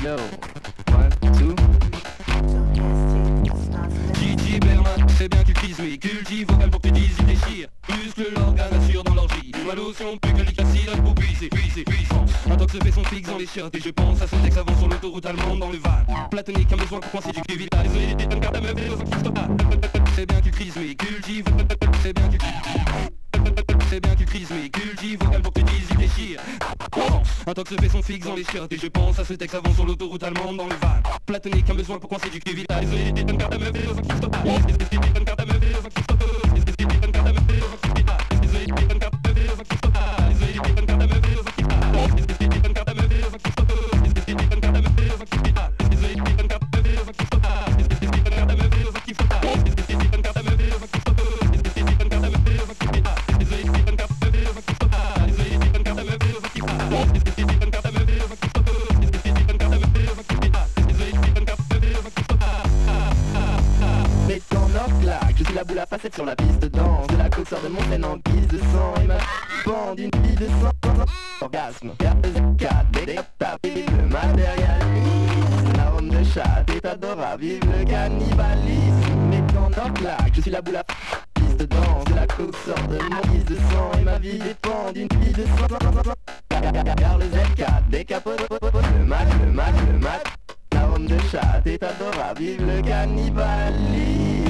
Yo, one, two. Gigi Berlin, c'est bien que tu crises, mais cultive vocal pour que tu dises, il déchire. Muscle l'organe assure dans l'orgie. Ma lotion plus que l'acide pour puiser, puissant. Un tox fait son fixe dans les shirts et je pense à ce texte avant sur l'autoroute allemande dans le van. Platonique, un besoin pour coincer du cul vital. Une carte à meuf et dans un kiff total. C'est bien que tu crises, mais cultive. C'est bien que tu c'est bien que tu crises, mais cultive vocal pour que tu dises, il déchire. Un tox fait son fixe dans les shirts et je pense à ce texte avant sur l'autoroute allemande dans le van. Platonique, un besoin pour coincer du cul vital. Une carte à meuf et dans un kiff total. Une carte à meuf et dans un kiff total. Une carte à meuf et dans un kiff vital. Une carte à meuf et dans un kiff total. Une carte à meuf et dans un kiff vital. Une carte à meuf et dans un kiff total. Une carte à meuf et dans un kiff vital. Une carte à meuf et dans un kiff total. Une carte à meuf et dans un kiff total. Une carte à meuf et dans un kiff total. Une carte à meuf et dans un kiff vital. Mais ton or claque, je suis la boule à facettes sur la piste de danse. De la côte sort de mon traîne en guise de sang. Et ma bande d'une vie de sang. Orgasme, 4, tapis, le matérialisme. L'arôme de chat est adorable, vive le cannibalisme. Mais ton or claque, je suis la boule à piste de danse. De la côte sort de mon guise de sang. Et ma vie dépend d'une vie de sang. Car le Z4 décapote le mat. L'arôme de chat est adorable, vive le cannibalisme.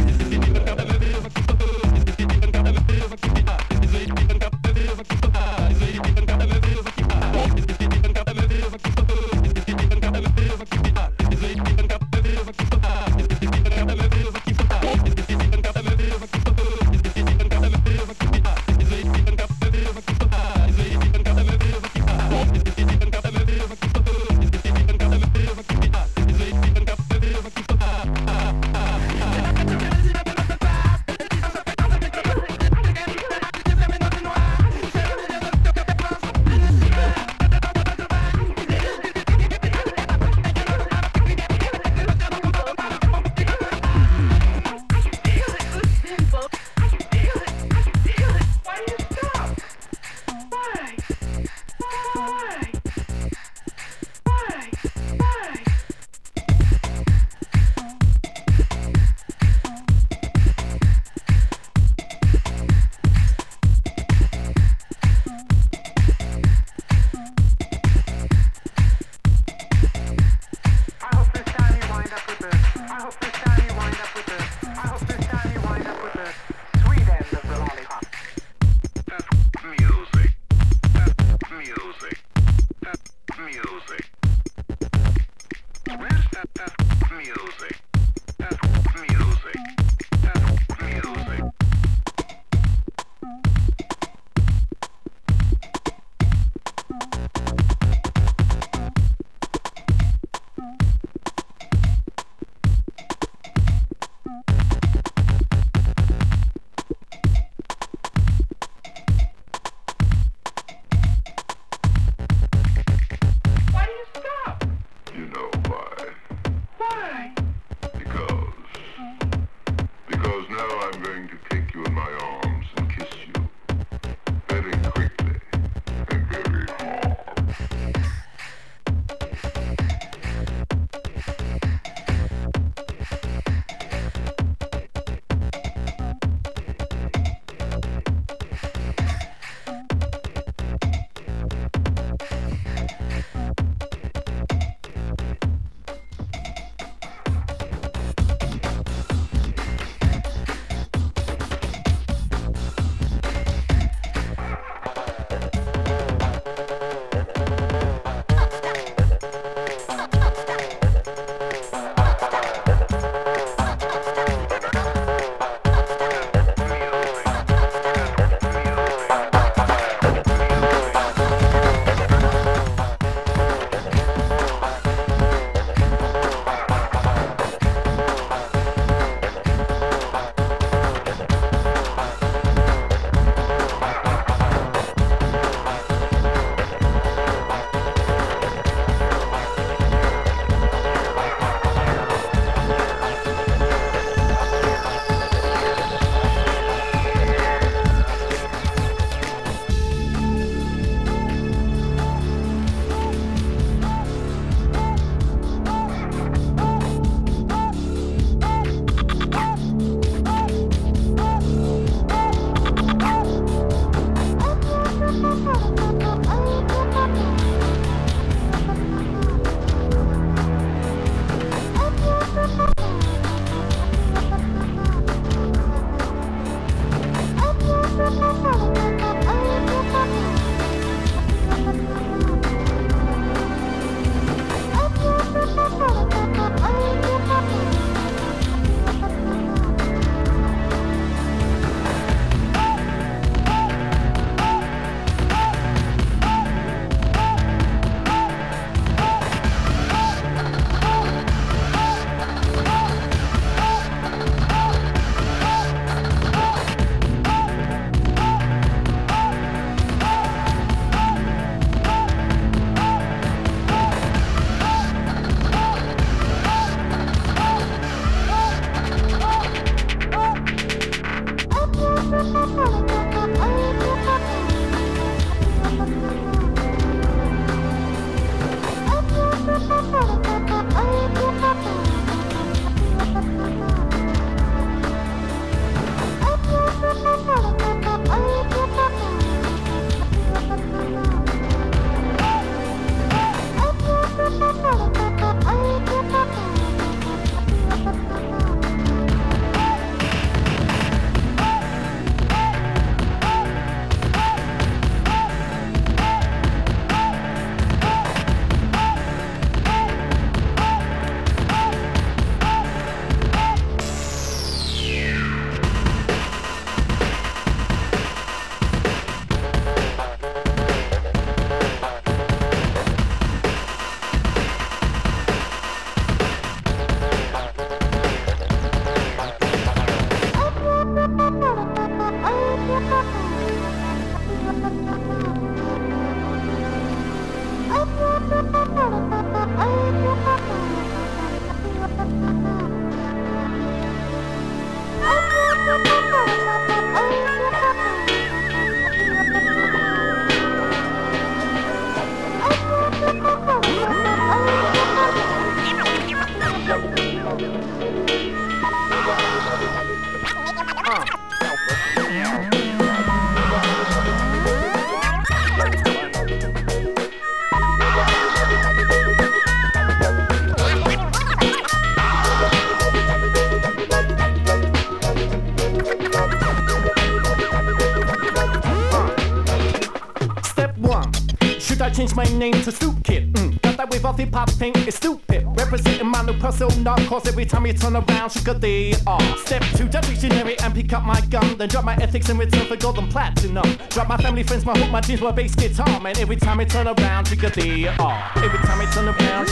changed my name to Stoop Kid. Got that wave of hip hop thing, it's stupid. Representing my new persona, cause every time you turn around, she got the Step 2, that dictionary and pick up my gun. Then drop my ethics and return for gold and platinum. Drop my family, friends, my hook, my jeans, my bass guitar. Man, every time I turn around, she got the Every time I turn around,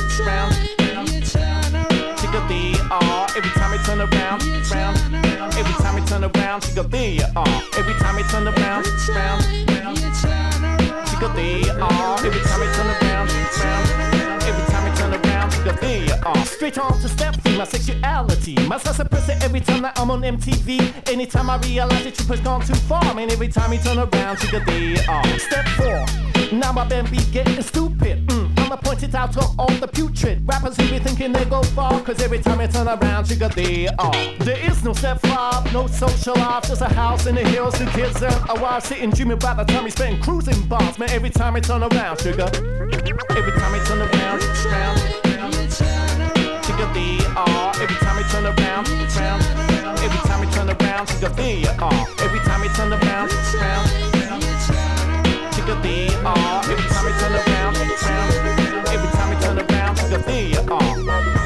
she got the every time I turn around, every time I turn around, she got the every time I turn around, she got the every time I turn around, every time I turn around, she got the straight on to step 3, my sexuality. My sense of person every time that I'm on MTV. Anytime I realize the truth has gone too far, man, every time I turn around, she got the Step 4, now my band be getting stupid. I'ma point it out to all the putrid rappers who be thinking they go far, cause every time I turn around, she got the There is no step 5, no social life, just a house in the hills, 2 kids and a wife sitting dreaming about the time we spent cruising bars. Man, every time I turn around, sugar. Every time I turn around, she got the every time I turn around, every time I turn around, she got the every time I turn around, she got the every time I turn around, every time I turn around, she got the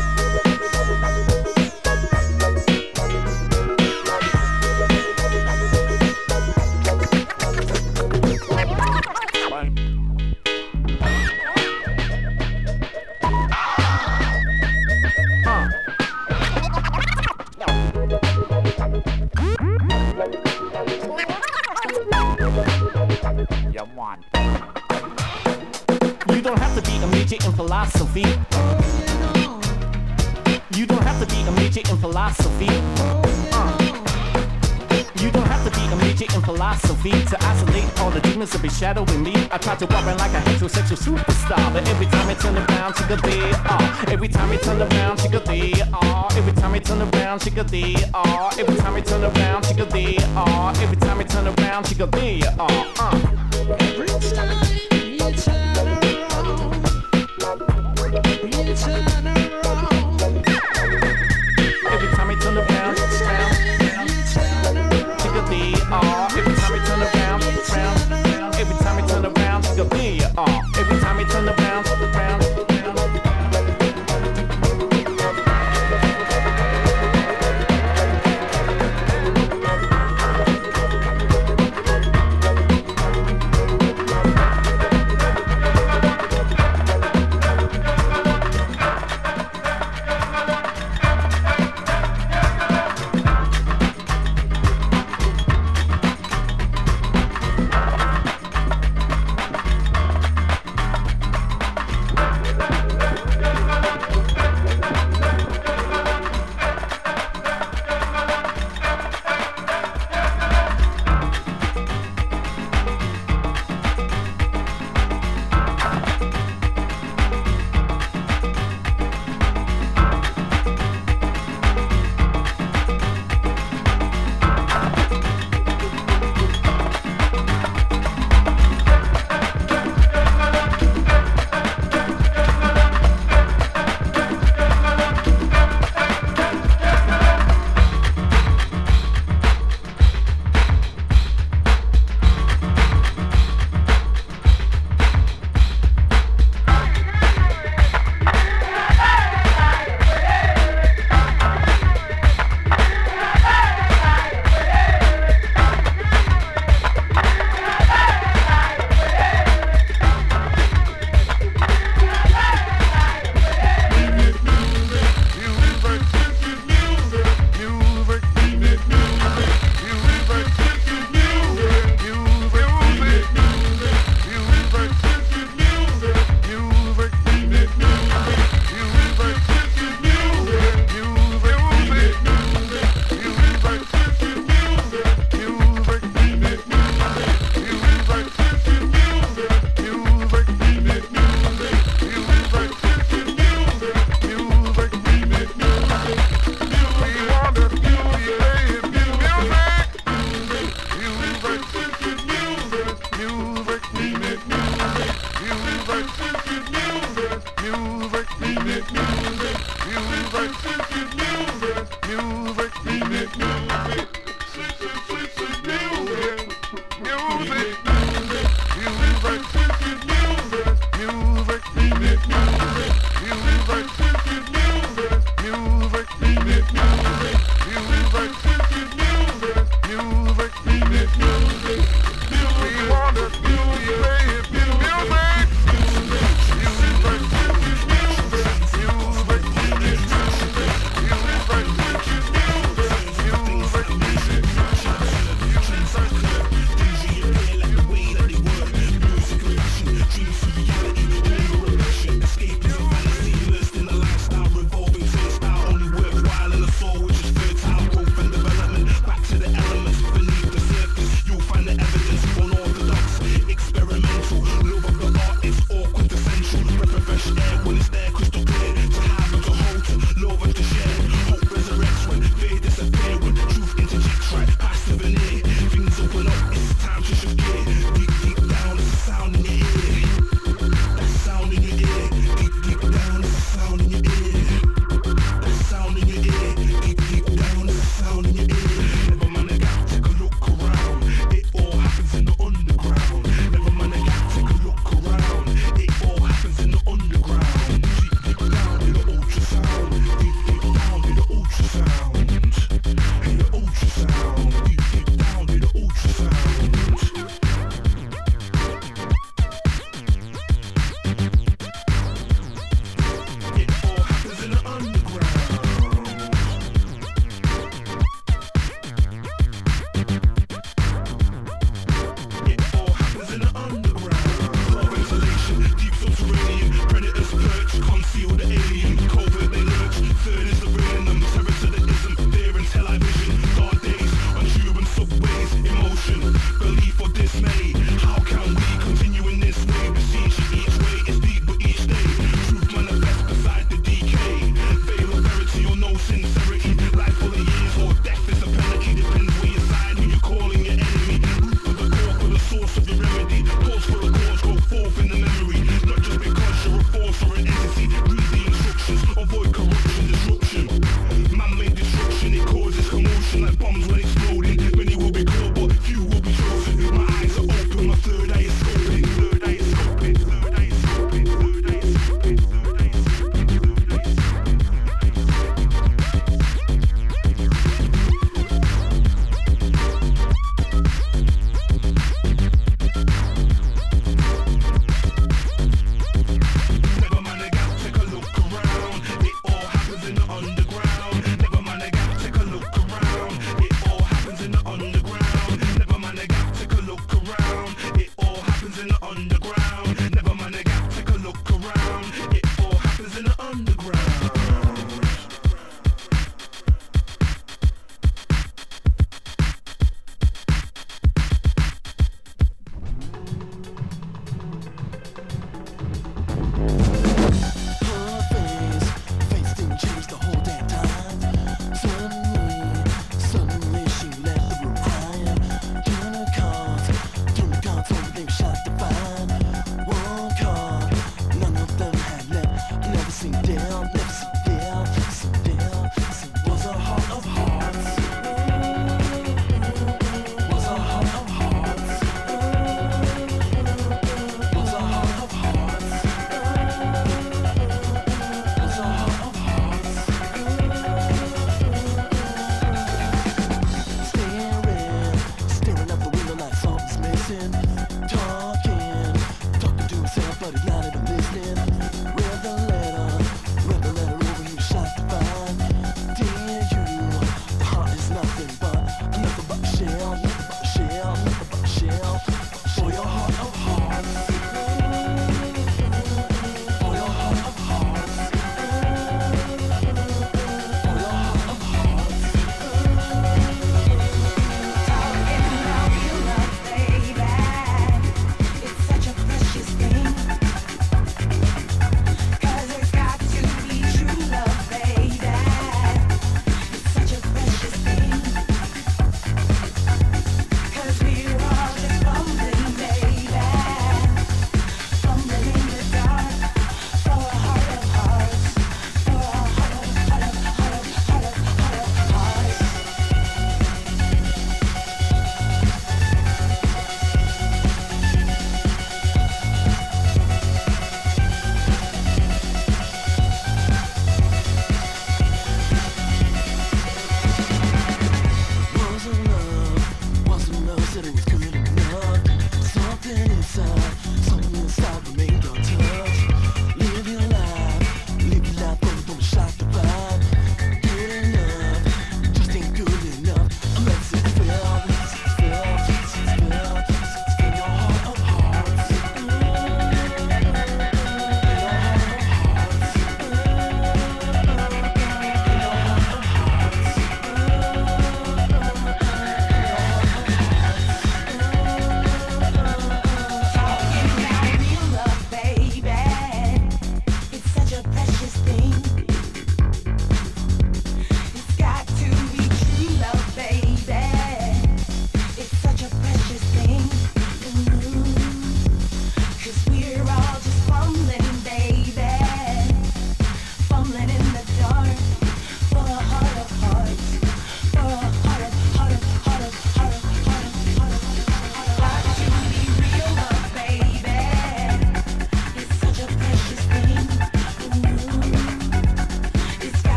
You don't have to be a major in philosophy. You don't have to be a major in philosophy. You don't have to be a major in philosophy to isolate all the demons that be shadowing me. I try to walk around like a heterosexual superstar, but every time I turn around, she got the every time I turn around, she got the every time I turn around, she got the every time I turn around, she got the every time I turn around, she got the Every time you turn around, you turn around. Every time I turn around, she got the every time I turn around, every time I turn around, she got the every time I turn around.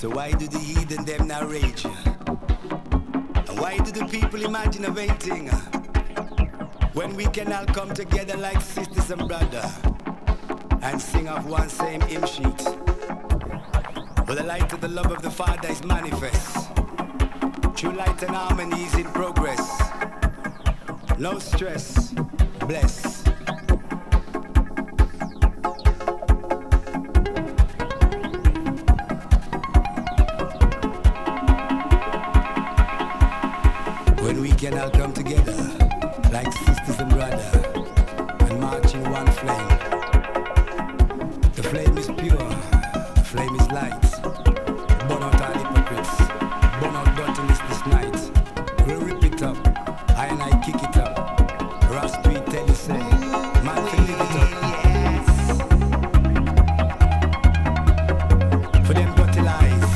So why do the heathen them not rage? And why do the people imagine a vain thing? When we can all come together like sisters and brothers and sing of one same hymn sheet. For the light of the love of the Father is manifest. True light and harmony is in progress. No stress, bless. When we can all come together like sisters and brothers and march in one flame. The flame is pure, the flame is light. Burn out all hypocrites, burn out dirtiness this night. We'll rip it up, I and I kick it up. Ross Street tell you say, man can live it up. For them dirty lies.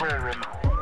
forum.